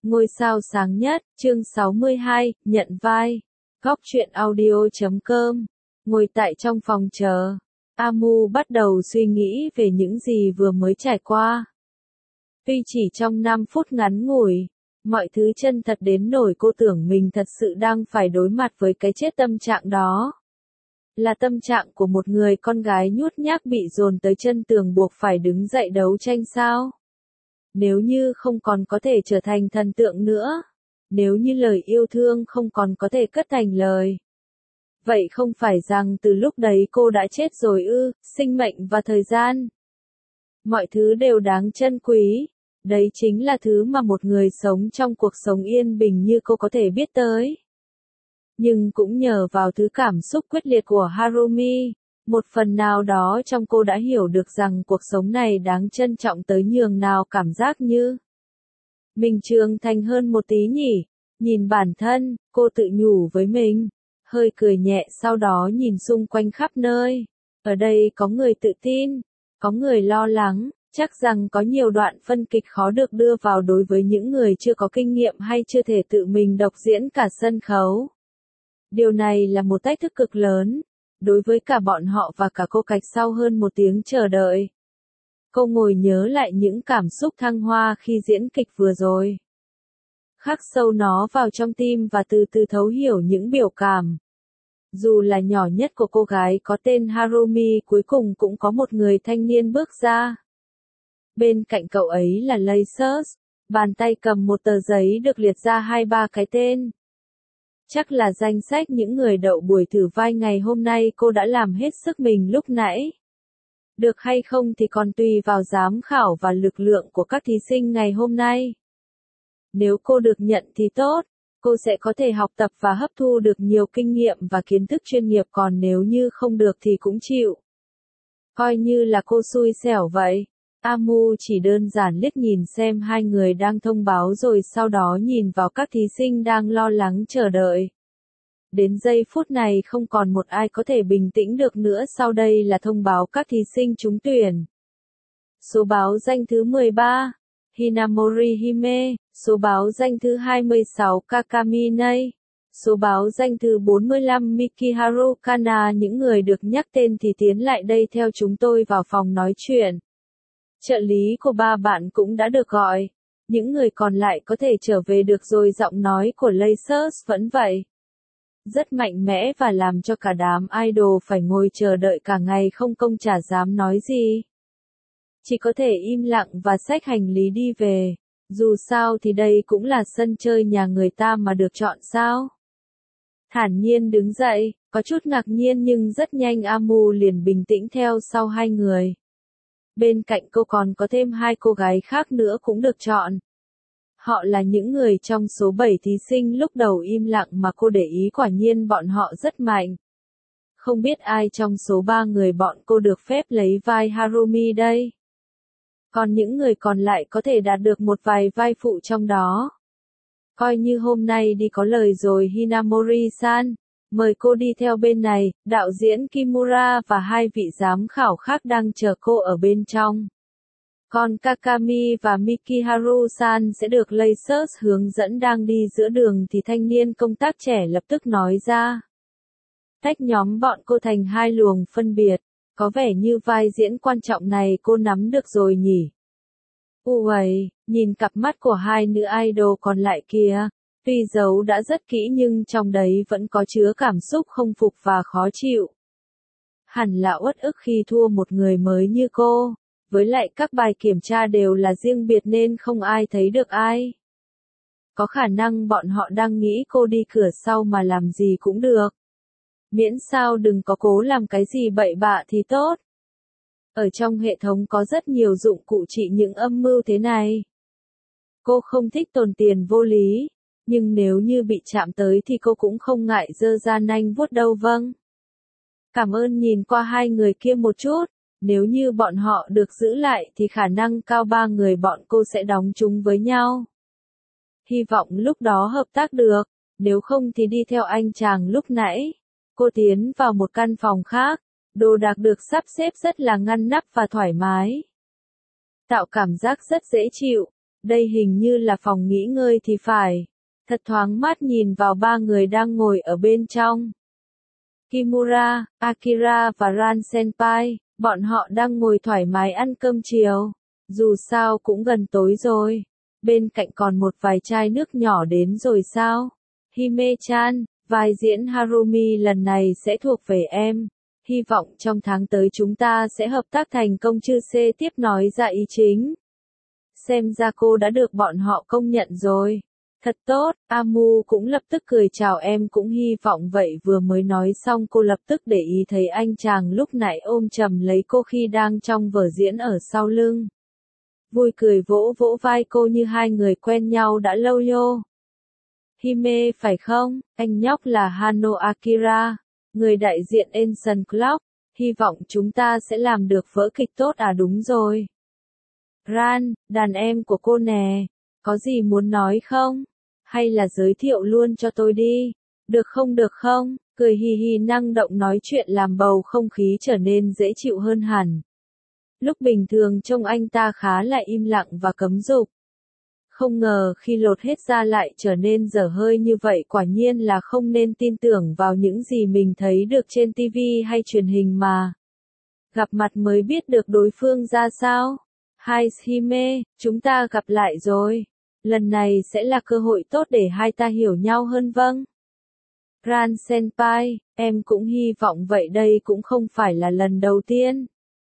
Ngôi sao sáng nhất, chương 62, nhận vai. Góc truyện audio.com. Ngồi tại trong phòng chờ, Amu bắt đầu suy nghĩ về những gì vừa mới trải qua. Tuy chỉ trong 5 phút ngắn ngủi, mọi thứ chân thật đến nỗi cô tưởng mình thật sự đang phải đối mặt với cái chết. Tâm trạng đó là tâm trạng của một người con gái nhút nhát bị dồn tới chân tường buộc phải đứng dậy đấu tranh sao? Nếu như không còn có thể trở thành thần tượng nữa, nếu như lời yêu thương không còn có thể cất thành lời, vậy không phải rằng từ lúc đấy cô đã chết rồi ư? Sinh mệnh và thời gian, mọi thứ đều đáng trân quý. Đấy chính là thứ mà một người sống trong cuộc sống yên bình như cô có thể biết tới. Nhưng cũng nhờ vào thứ cảm xúc quyết liệt của Harumi, một phần nào đó trong cô đã hiểu được rằng cuộc sống này đáng trân trọng tới nhường nào. Cảm giác như mình trưởng thành hơn một tí nhỉ. Nhìn bản thân, cô tự nhủ với mình, hơi cười nhẹ, sau đó nhìn xung quanh khắp nơi. Ở đây có người tự tin, có người lo lắng, chắc rằng có nhiều đoạn phân kịch khó được đưa vào đối với những người chưa có kinh nghiệm hay chưa thể tự mình độc diễn cả sân khấu. Điều này là một thách thức cực lớn đối với cả bọn họ và cả cô. Cách sau hơn một tiếng chờ đợi, cô ngồi nhớ lại những cảm xúc thăng hoa khi diễn kịch vừa rồi, khắc sâu nó vào trong tim và từ từ thấu hiểu những biểu cảm. Dù là nhỏ nhất của cô gái có tên Harumi, cuối cùng cũng có một người thanh niên bước ra. Bên cạnh cậu ấy là Lasers, bàn tay cầm một tờ giấy được liệt ra 2-3 cái tên. Chắc là danh sách những người đậu buổi thử vai ngày hôm nay. Cô đã làm hết sức mình lúc nãy. Được hay không thì còn tùy vào giám khảo và lực lượng của các thí sinh ngày hôm nay. Nếu cô được nhận thì tốt, cô sẽ có thể học tập và hấp thu được nhiều kinh nghiệm và kiến thức chuyên nghiệp, còn nếu như không được thì cũng chịu. Coi như là cô xui xẻo vậy. Amu chỉ đơn giản liếc nhìn xem hai người đang thông báo rồi sau đó nhìn vào các thí sinh đang lo lắng chờ đợi. Đến giây phút này không còn một ai có thể bình tĩnh được nữa. Sau đây là thông báo các thí sinh trúng tuyển. Số báo danh thứ 13, Hinamori Hime. Số báo danh thứ 26, Kakami Nei. Số báo danh thứ 45, Mikiharu Kana. Những người được nhắc tên thì tiến lại đây theo chúng tôi vào phòng nói chuyện. Trợ lý của ba bạn cũng đã được gọi. Những người còn lại có thể trở về được rồi. Giọng nói của Lasers vẫn vậy, rất mạnh mẽ và làm cho cả đám idol phải ngồi chờ đợi cả ngày không công, chả dám nói gì. Chỉ có thể im lặng và xách hành lý đi về. Dù sao thì đây cũng là sân chơi nhà người ta mà được chọn sao. Thản nhiên đứng dậy, có chút ngạc nhiên nhưng rất nhanh Amu liền bình tĩnh theo sau hai người. Bên cạnh cô còn có thêm 2 cô gái khác nữa cũng được chọn. Họ là những người trong số 7 thí sinh lúc đầu im lặng mà cô để ý, quả nhiên bọn họ rất mạnh. Không biết ai trong số 3 người bọn cô được phép lấy vai Harumi đây. Còn những người còn lại có thể đạt được một vài vai phụ trong đó. Coi như hôm nay đi có lời rồi. Hinamori-san, mời cô đi theo bên này. Đạo diễn Kimura và 2 vị giám khảo khác đang chờ cô ở bên trong. Còn Kakami và Mikiharu-san sẽ được Lasers hướng dẫn. Đang đi giữa đường thì thanh niên công tác trẻ lập tức nói ra, tách nhóm bọn cô thành 2 luồng phân biệt. Có vẻ như vai diễn quan trọng này cô nắm được rồi nhỉ. Uầy, nhìn cặp mắt của 2 nữ idol còn lại kìa. Tuy giấu đã rất kỹ nhưng trong đấy vẫn có chứa cảm xúc không phục và khó chịu. Hẳn là uất ức khi thua một người mới như cô. Với lại các bài kiểm tra đều là riêng biệt nên không ai thấy được ai. Có khả năng bọn họ đang nghĩ cô đi cửa sau mà làm gì cũng được. Miễn sao đừng có cố làm cái gì bậy bạ thì tốt. Ở trong hệ thống có rất nhiều dụng cụ trị những âm mưu thế này. Cô không thích tồn tiền vô lý, nhưng nếu như bị chạm tới thì cô cũng không ngại giơ ra nanh vuốt đâu. Vâng. Cảm ơn. Nhìn qua 2 người kia một chút. Nếu như bọn họ được giữ lại thì khả năng cao 3 người bọn cô sẽ đóng chung với nhau. Hy vọng lúc đó hợp tác được, nếu không thì đi theo anh chàng lúc nãy. Cô tiến vào một căn phòng khác, đồ đạc được sắp xếp rất là ngăn nắp và thoải mái. Tạo cảm giác rất dễ chịu. Đây hình như là phòng nghỉ ngơi thì phải. Thật thoáng mát nhìn vào ba người đang ngồi ở bên trong. Kimura, Akira và Ran Senpai, bọn họ đang ngồi thoải mái ăn cơm chiều. Dù sao cũng gần tối rồi. Bên cạnh còn một vài chai nước nhỏ đến rồi sao? Hime-chan, vai diễn Harumi lần này sẽ thuộc về em. Hy vọng trong tháng tới chúng ta sẽ hợp tác thành công. Chư Sê tiếp nói ra ý chính. Xem ra cô đã được bọn họ công nhận rồi. Thật tốt, Amu cũng lập tức cười chào em cũng hy vọng vậy. Vừa mới nói xong cô lập tức để ý thấy anh chàng lúc nãy ôm chầm lấy cô khi đang trong vở diễn ở sau lưng. Vui cười vỗ vỗ vai cô như hai người quen nhau đã lâu yo. Hime phải không? Anh nhóc là Hano Akira, người đại diện Enson Club. Hy vọng chúng ta sẽ làm được vở kịch tốt à? Đúng rồi. Ran, đàn em của cô nè, có gì muốn nói không? Hay là giới thiệu luôn cho tôi đi? Được không được không? Cười hì hì năng động nói chuyện làm bầu không khí trở nên dễ chịu hơn hẳn. Lúc bình thường trông anh ta khá là im lặng và cấm dục. Không ngờ khi lột hết ra lại trở nên dở hơi như vậy, quả nhiên là không nên tin tưởng vào những gì mình thấy được trên TV hay truyền hình mà. Gặp mặt mới biết được đối phương ra sao. Hai Hime, chúng ta gặp lại rồi. Lần này sẽ là cơ hội tốt để hai ta hiểu nhau hơn. Vâng. Ran Senpai, em cũng hy vọng vậy, đây cũng không phải là lần đầu tiên.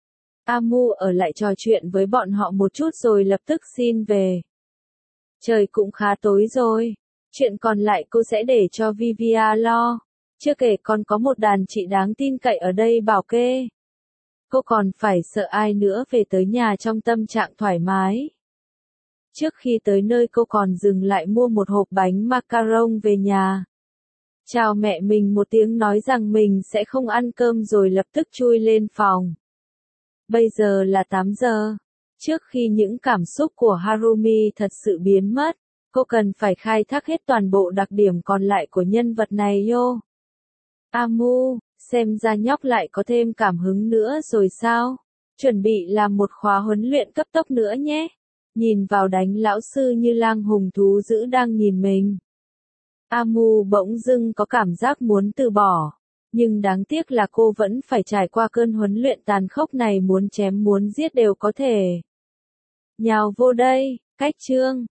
Amu ở lại trò chuyện với bọn họ một chút rồi lập tức xin về. Trời cũng khá tối rồi. Chuyện còn lại cô sẽ để cho Vivia lo. Chưa kể còn có một đàn chị đáng tin cậy ở đây bảo kê. Cô còn phải sợ ai nữa. Về tới nhà trong tâm trạng thoải mái. Trước khi tới nơi cô còn dừng lại mua một hộp bánh macaron về nhà. Chào mẹ mình một tiếng nói rằng mình sẽ không ăn cơm rồi lập tức chui lên phòng. Bây giờ là 8 giờ. Trước khi những cảm xúc của Harumi thật sự biến mất, cô cần phải khai thác hết toàn bộ đặc điểm còn lại của nhân vật này yo. Amu, xem ra nhóc lại có thêm cảm hứng nữa rồi sao? Chuẩn bị làm một khóa huấn luyện cấp tốc nữa nhé. Nhìn vào đánh lão sư như lang hùng thú dữ đang nhìn mình. Amu bỗng dưng có cảm giác muốn từ bỏ. Nhưng đáng tiếc là cô vẫn phải trải qua cơn huấn luyện tàn khốc này, muốn chém muốn giết đều có thể. Nhào vô đây, cách chương.